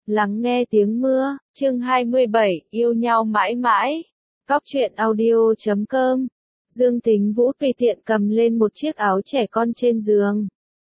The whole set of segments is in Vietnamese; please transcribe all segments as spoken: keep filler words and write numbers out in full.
Lắng nghe tiếng mưa, chương hai mươi bảy, yêu nhau mãi mãi. Cóc truyện audio chấm com. Dương Tính Vũ tùy tiện cầm lên một chiếc áo trẻ con trên giường.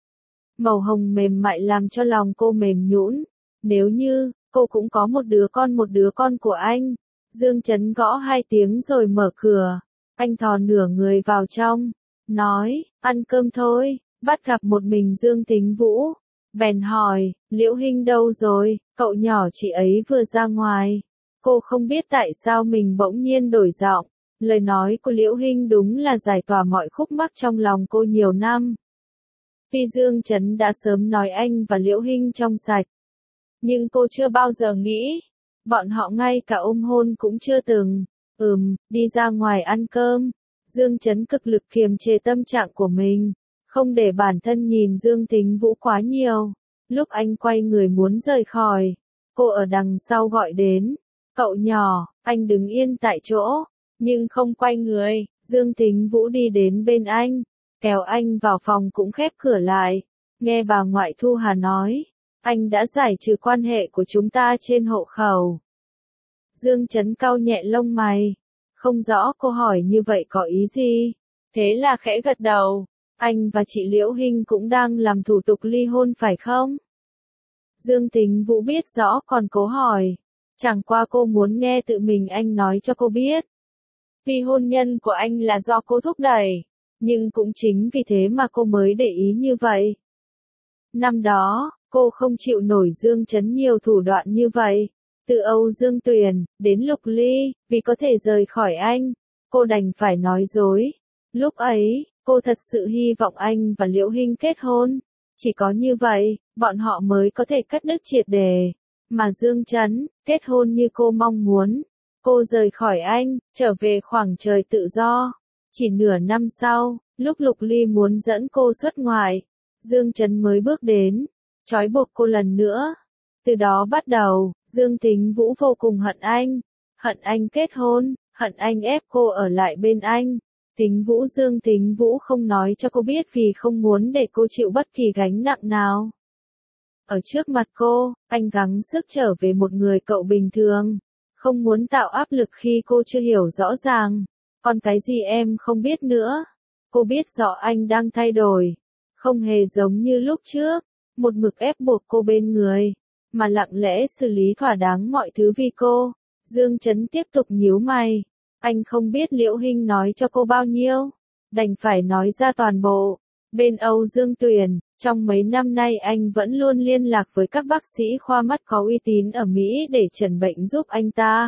Màu hồng mềm mại làm cho lòng cô mềm nhũn. Nếu như, cô cũng có một đứa con một đứa con của anh. Dương Chấn gõ hai tiếng rồi mở cửa. Anh thò nửa người vào trong. Nói, ăn cơm thôi, bắt gặp một mình Dương Tính Vũ. Bèn hỏi, Liễu Hinh đâu rồi, cậu nhỏ chị ấy vừa ra ngoài. Cô không biết tại sao mình bỗng nhiên đổi giọng. Lời nói của Liễu Hinh đúng là giải tỏa mọi khúc mắc trong lòng cô nhiều năm. Tuy Dương Chấn đã sớm nói anh và Liễu Hinh trong sạch. Nhưng cô chưa bao giờ nghĩ. Bọn họ ngay cả ôm hôn cũng chưa từng. Ừm, đi ra ngoài ăn cơm. Dương Chấn cực lực kiềm chế tâm trạng của mình. Không để bản thân nhìn Dương Tính Vũ quá nhiều. Lúc anh quay người muốn rời khỏi, cô ở đằng sau gọi đến. Cậu nhỏ, anh đứng yên tại chỗ, nhưng không quay người. Dương Tính Vũ đi đến bên anh, kéo anh vào phòng cũng khép cửa lại. Nghe bà ngoại Thu Hà nói, anh đã giải trừ quan hệ của chúng ta trên hộ khẩu. Dương Chấn cau nhẹ lông mày, không rõ cô hỏi như vậy có ý gì. Thế là khẽ gật đầu. Anh và chị Liễu Hinh cũng đang làm thủ tục ly hôn phải không? Dương Tính Vũ biết rõ còn cố hỏi. Chẳng qua cô muốn nghe tự mình anh nói cho cô biết. Vì hôn nhân của anh là do cô thúc đẩy. Nhưng cũng chính vì thế mà cô mới để ý như vậy. Năm đó, cô không chịu nổi Dương Chấn nhiều thủ đoạn như vậy. Từ Âu Dương Tuyền, đến Lục Ly, vì có thể rời khỏi anh, cô đành phải nói dối. Lúc ấy, cô thật sự hy vọng anh và Liễu Hinh kết hôn. Chỉ có như vậy, bọn họ mới có thể cắt đứt triệt để. Mà Dương Chấn, kết hôn như cô mong muốn. Cô rời khỏi anh, trở về khoảng trời tự do. Chỉ nửa năm sau, lúc Lục Ly muốn dẫn cô xuất ngoại, Dương Chấn mới bước đến, trói buộc cô lần nữa. Từ đó bắt đầu, Dương Tính Vũ vô cùng hận anh. Hận anh kết hôn, hận anh ép cô ở lại bên anh. Tính Vũ Dương Tính Vũ không nói cho cô biết vì không muốn để cô chịu bất kỳ gánh nặng nào. Ở trước mặt cô, anh gắng sức trở về một người cậu bình thường. Không muốn tạo áp lực khi cô chưa hiểu rõ ràng. Còn cái gì em không biết nữa. Cô biết rõ anh đang thay đổi. Không hề giống như lúc trước. Một mực ép buộc cô bên người. Mà lặng lẽ xử lý thỏa đáng mọi thứ vì cô. Dương Chấn tiếp tục nhíu mày. Anh không biết Liễu Hinh nói cho cô bao nhiêu. Đành phải nói ra toàn bộ. Bên Âu Dương Tuyền, trong mấy năm nay anh vẫn luôn liên lạc với các bác sĩ khoa mắt có uy tín ở Mỹ để chẩn bệnh giúp anh ta.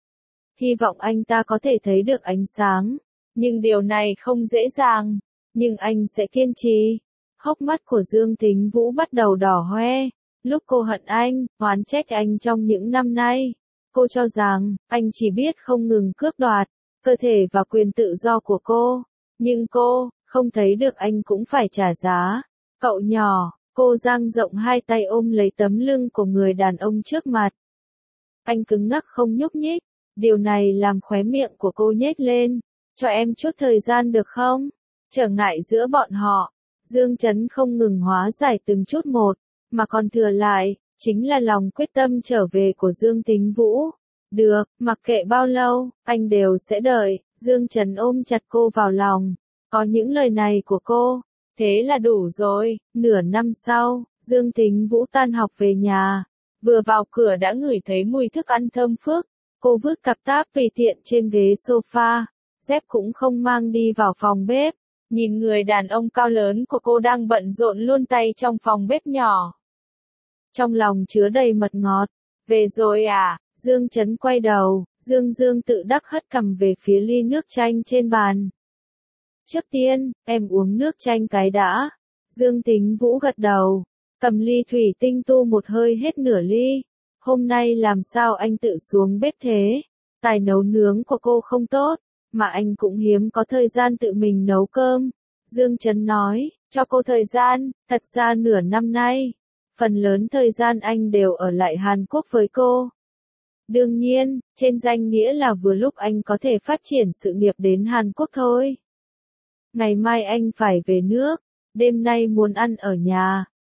Hy vọng anh ta có thể thấy được ánh sáng. Nhưng điều này không dễ dàng. Nhưng anh sẽ kiên trì. Hốc mắt của Dương Tính Vũ bắt đầu đỏ hoe. Lúc cô hận anh, oán trách anh trong những năm nay. Cô cho rằng, anh chỉ biết không ngừng cướp đoạt, cơ thể và quyền tự do của cô. Nhưng cô, không thấy được anh cũng phải trả giá. Cậu nhỏ, cô dang rộng hai tay ôm lấy tấm lưng của người đàn ông trước mặt. Anh cứng ngắc không nhúc nhích, điều này làm khóe miệng của cô nhếch lên. Cho em chút thời gian được không? Trở ngại giữa bọn họ, Dương Chấn không ngừng hóa giải từng chút một, mà còn thừa lại, chính là lòng quyết tâm trở về của Dương Tính Vũ. Được, mặc kệ bao lâu, anh đều sẽ đợi. Dương Chấn ôm chặt cô vào lòng. Có những lời này của cô, thế là đủ rồi. Nửa năm sau, Dương Tính Vũ tan học về nhà. Vừa vào cửa đã ngửi thấy mùi thức ăn thơm phức. Cô vứt cặp táp tùy tiện trên ghế sofa. Dép cũng không mang đi vào phòng bếp. Nhìn người đàn ông cao lớn của cô đang bận rộn luôn tay trong phòng bếp nhỏ. Trong lòng chứa đầy mật ngọt. Về rồi à? Dương Chấn quay đầu, Dương Dương tự đắc hất cằm về phía ly nước chanh trên bàn. Trước tiên, em uống nước chanh cái đã. Dương Tính Vũ gật đầu, cầm ly thủy tinh tu một hơi hết nửa ly. Hôm nay làm sao anh tự xuống bếp thế? Tài nấu nướng của cô không tốt, mà anh cũng hiếm có thời gian tự mình nấu cơm. Dương Chấn nói, cho cô thời gian, thật ra nửa năm nay. Phần lớn thời gian anh đều ở lại Hàn Quốc với cô. Đương nhiên, trên danh nghĩa là vừa lúc anh có thể phát triển sự nghiệp đến Hàn Quốc thôi. Ngày mai anh phải về nước, đêm nay muốn ăn ở nhà.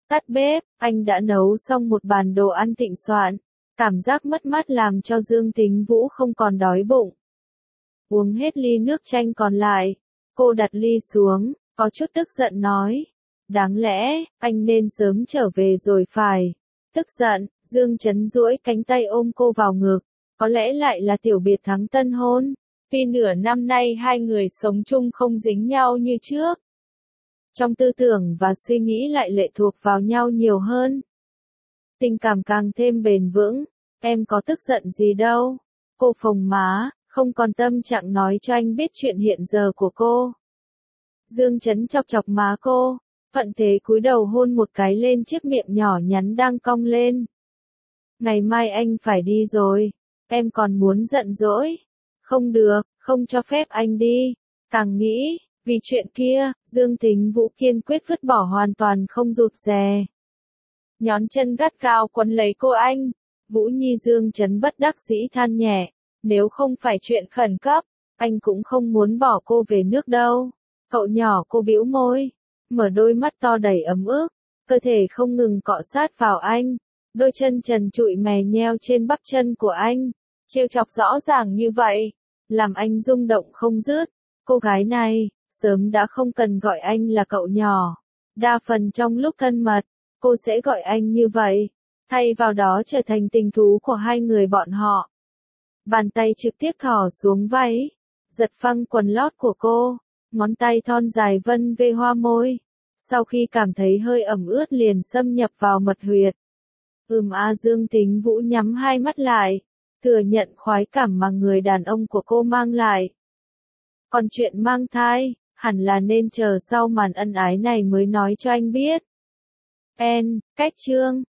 Tắt bếp, anh đã nấu xong một bàn đồ ăn thịnh soạn. Cảm giác mất mát làm cho Dương Tính Vũ không còn đói bụng. Uống hết ly nước chanh còn lại, cô đặt ly xuống, có chút tức giận nói. Đáng lẽ, anh nên sớm trở về rồi phải. Tức giận, Dương Chấn duỗi cánh tay ôm cô vào ngực. Có lẽ lại là tiểu biệt thắng tân hôn. Vì nửa năm nay hai người sống chung không dính nhau như trước. Trong tư tưởng và suy nghĩ lại lệ thuộc vào nhau nhiều hơn. Tình cảm càng thêm bền vững. Em có tức giận gì đâu. Cô phồng má, không còn tâm trạng nói cho anh biết chuyện hiện giờ của cô. Dương Chấn chọc chọc má cô, thuận thế cúi đầu hôn một cái lên chiếc miệng nhỏ nhắn đang cong lên. Ngày mai anh phải đi rồi, em còn muốn giận dỗi. Không được, không cho phép anh đi. Càng nghĩ, vì chuyện kia, Dương Tính Vũ kiên quyết vứt bỏ hoàn toàn không rụt rè. Nhón chân gắt cao quấn lấy cô anh. Vũ Nhi Dương Chấn bất đắc dĩ than nhẹ. Nếu không phải chuyện khẩn cấp, anh cũng không muốn bỏ cô về nước đâu. Cậu nhỏ cô bĩu môi, mở đôi mắt to đầy ấm ức, cơ thể không ngừng cọ sát vào anh. Đôi chân trần trụi mè nheo trên bắp chân của anh. Trêu chọc rõ ràng như vậy, làm anh rung động không dứt. Cô gái này, sớm đã không cần gọi anh là cậu nhỏ. Đa phần trong lúc thân mật, cô sẽ gọi anh như vậy. Thay vào đó trở thành tình thú của hai người bọn họ. Bàn tay trực tiếp thò xuống váy, giật phăng quần lót của cô, ngón tay thon dài vân về hoa môi. Sau khi cảm thấy hơi ẩm ướt liền xâm nhập vào mật huyệt. Ừm a Dương Tính Vũ nhắm hai mắt lại, thừa nhận khoái cảm mà người đàn ông của cô mang lại. Còn chuyện mang thai, hẳn là nên chờ sau màn ân ái này mới nói cho anh biết. En, cách chương.